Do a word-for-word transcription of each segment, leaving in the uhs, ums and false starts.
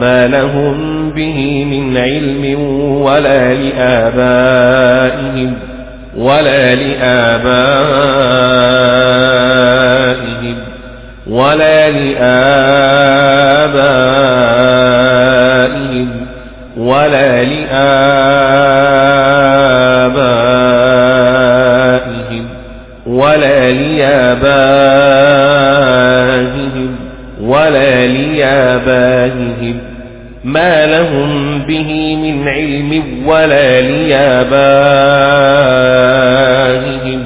ما لهم به من علم ولا لآبائهم ولا لآبائهم ولا لآبائهم ولا لآبائهم ولا لآبائهم ولا لآبائهم ما لهم به من علم ولا لآبائهم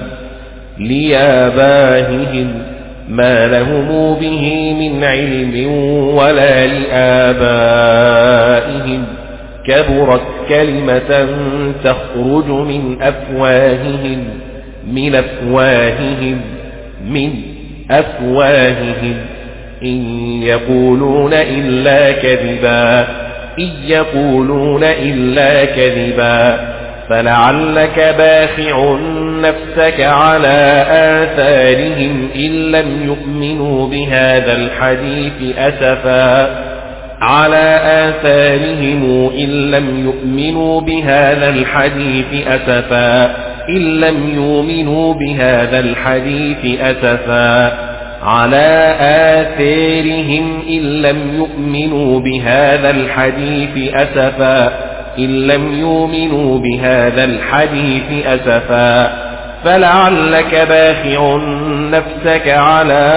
لآبائهم ما لهم به من علم ولا لآبائهم كبرت كلمة تخرج من أفواههم من أفواههم من أفواههم إن يقولون إلا كذبا إن يقولون إلا كذبا فلعلك باخع نفسك على آثارهم إن لم يؤمنوا بهذا الحديث أسفا على آثارهم إن لم يؤمنوا بهذا الحديث أسفا إن لم يؤمنوا بهذا الحديث أسفا على آثارهم إن لم يؤمنوا بهذا الحديث أسفا إن لم يؤمنوا بهذا الحديث أسفا فلعلك باخع نفسك على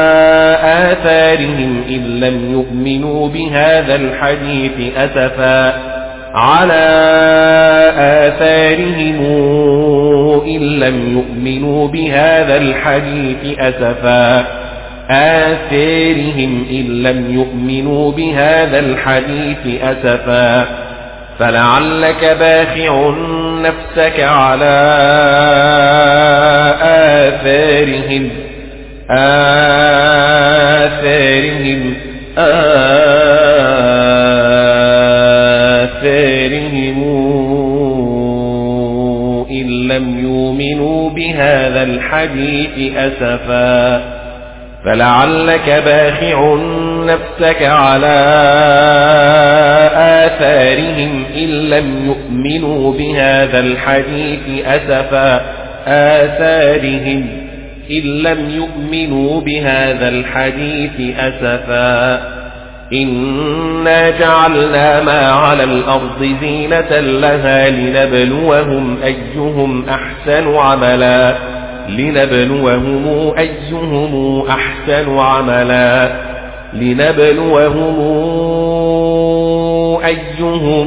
آثارهم إن لم يؤمنوا بهذا الحديث أسفا على آثارهم إن لم يؤمنوا بهذا الحديث أسفا آثارهم إن لم يؤمنوا بهذا الحديث أسفا فلعلك باخع نفسك على آثارهم آثارهم آثارهم إن لم يؤمنوا بهذا الحديث أسفا فلعلك باخع نفسك على آثارهم إن لم يؤمنوا بهذا الحديث أسفا آثارهم إن لم يؤمنوا بهذا الحديث أسفا إنا جعلنا ما على الأرض زينة لها لنبلوهم أيهم أحسن عملا لنبلوهم أيهم أحسن عملا لنبلوهم أيهم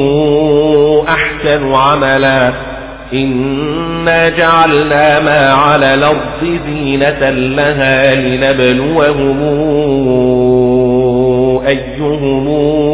أحسن عملا إنا جعلنا ما على الأرض زينة لها لنبلوهم أيهم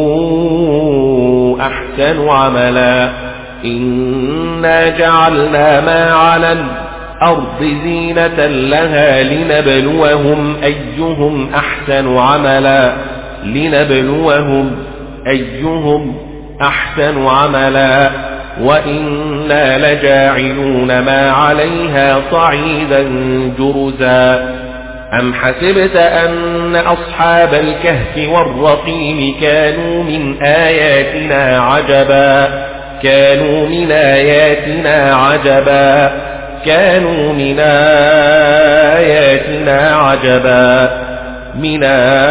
أحسن عملا إنا جعلنا ما على الأرض زينة لها لنبلوهم أيهم أحسن عملا لنبلوهم أيهم أحسن عملا وإنا لجاعلون ما عليها صعيدا جرزا أم حسبت أن أصحاب الكهف والرقيم كانوا من آياتنا عجبا كانوا من آياتنا عجبا كانوا من آياتنا عجبا من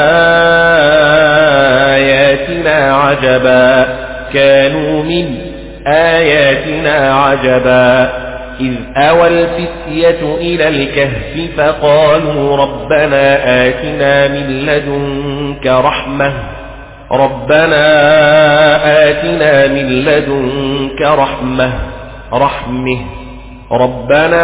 آياتنا عجبا كانوا من آياتنا عجبا إذ أوى الفتية إلى الكهف فقالوا ربنا آتنا من لدنك رحمة ربنا آتنا من لدنك رحمة رحمه ربنا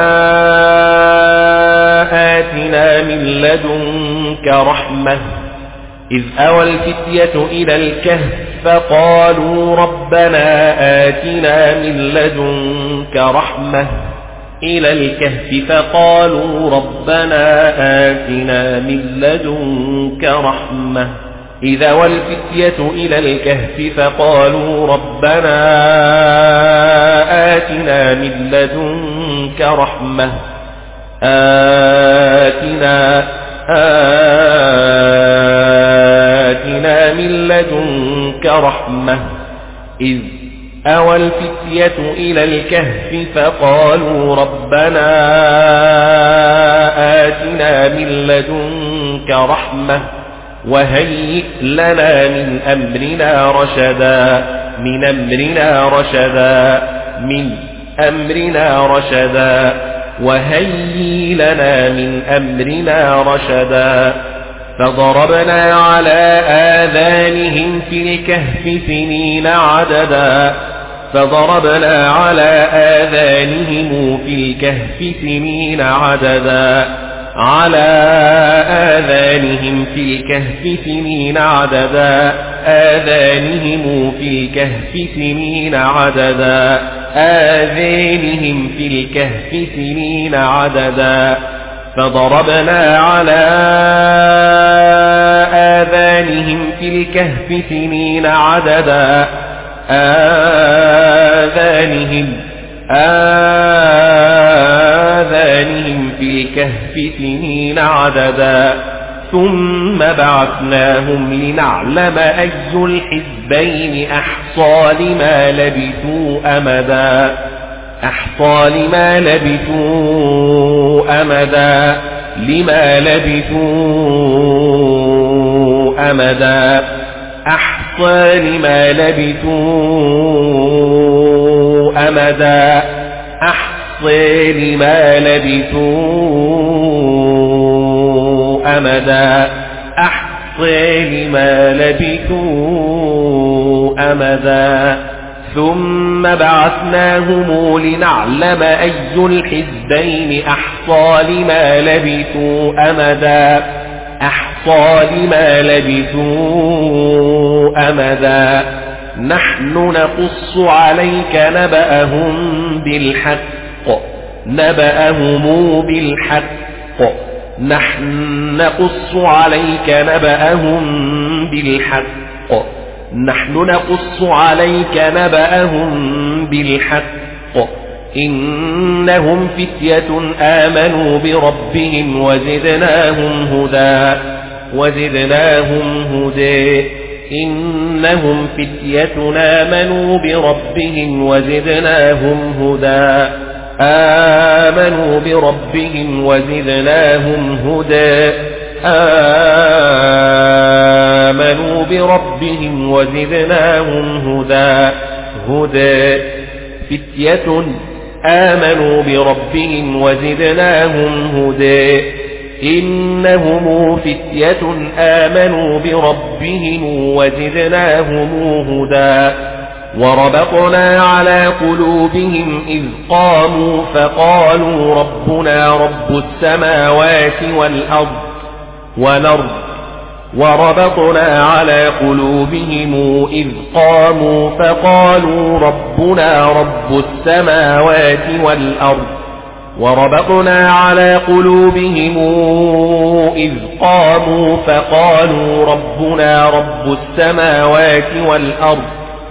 آتنا من لدنك رحمة إذ أوى الفتية إلى الكهف فقالوا ربنا آتنا من لدنك رحمة إلى الكهف فقالوا ربنا آتنا من لدنك رحمة إذ أوى الفتية إلى الكهف فقالوا ربنا آتنا من لدنك رحمة آتنا آتنا آتنا من لدنك رحمة إذ أوى الفتية إلى الكهف فقالوا ربنا آتنا من لدنك رحمة وهيئ لنا من أمرنا رشدا من أمرنا رشدا من أمرنا رشدا وهيئ لنا من أمرنا رشدا فضربنا على آذانهم في الكهف سنين عددا فضربنا على آذانهم في الكهف سنين عددا على آذانهم في الكهف سنين عددا آذانهم في الكهف سنين عددا آذانهم في الكهف سنين عددا فضربنا على آذانهم في الكهف سنين عددا آذانهم آذانهم في الكهف سنين عددا ثم بعثناهم لنعلم أي الحزبين أحصى لما لبثوا أمدا أحصى لما لبثوا أمدا لما لبثوا أمدا أحصى لما لبثوا أمدا أحصى لما لبثوا أمدا أحصى لما لبثوا أمدا ثم بعثناهم لنعلم أي الحزبين أحصى لما لبثوا أمدا أحصى لما لبثوا أمدا نحن نقص عليك نبأهم بالحق نبأهم بالحق نحن نقص عليك نبأهم بالحق نحن نقص عليك نبأهم بالحق إنهم فتية آمنوا بربهم وزدناهم هدى وزدناهم هدى إنهم فتية آمنوا بربهم وزدناهم هدى آمنوا بربهم وزدناهم هدى آمنوا بربهم وزدناهم هدى هدى فتية آمنوا بربهم وزدناهم هدى إنهم فتية آمنوا بربهم وزدناهم هدى وربطنا على قلوبهم إذ قاموا فقالوا ربنا رب السماوات والأرض والأرض وربطنا على قلوبهم إذ قاموا فقالوا ربنا رب السماوات والأرض وربطنا على قلوبهم إذ قاموا فقالوا ربنا رب السماوات والأرض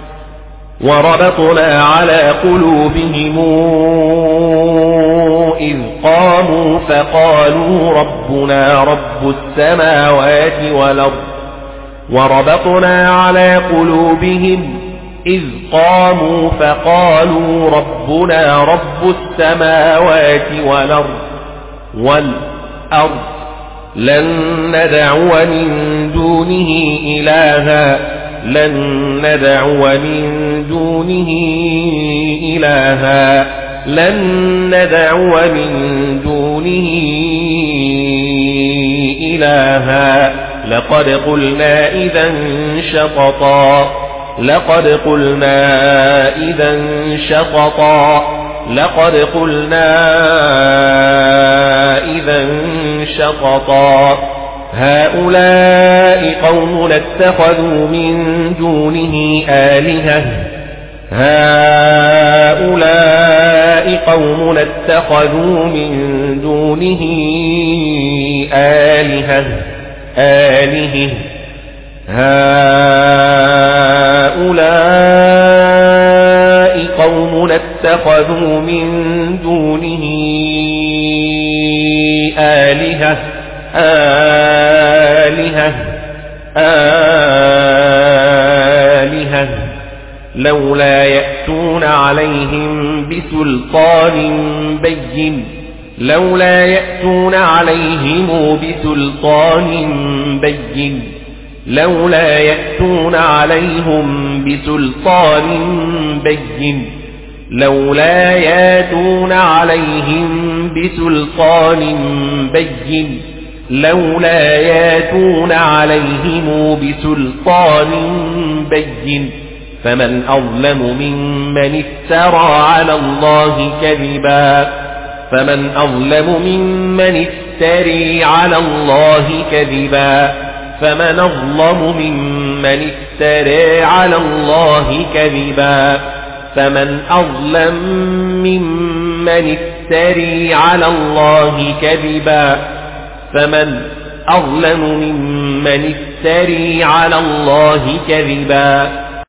وربطنا على قلوبهم إذ قاموا فقالوا ربنا رب السماوات والأرض وربطنا على قلوبهم إذ قاموا فقالوا ربنا رب السماوات والأرض والأرض لن ندعو من دونه إلها لن ندعو من دونه إلها لن ندعو من دونه إلها لقد قلنا إذا شططا لقد قلنا إذا شططا لقد قلنا إذا شططا هؤلاء قوم اتخذوا من دونه آلهة هؤلاء قوم اتخذوا من دونه آلهة آلهة هؤلاء قوم اتخذوا من دونه آلهة آلهة آلهة لولا يأتون عليهم بسلطان بين لولا يأتون عليهم بسلطان بين لولا يأتون عليهم بسلطان بين لولا يأتون عليهم بسلطان بين لولا يأتون عليهم بسلطان بين فمن أظلم ممن افترى على الله كذبا فمن أظلم ممن افتري على الله كذبا فمن أظلم ممن افترى على الله كذبا فمن أظلم ممن افتري على الله كذبا فمن أظلم ممن افتري على الله كذبا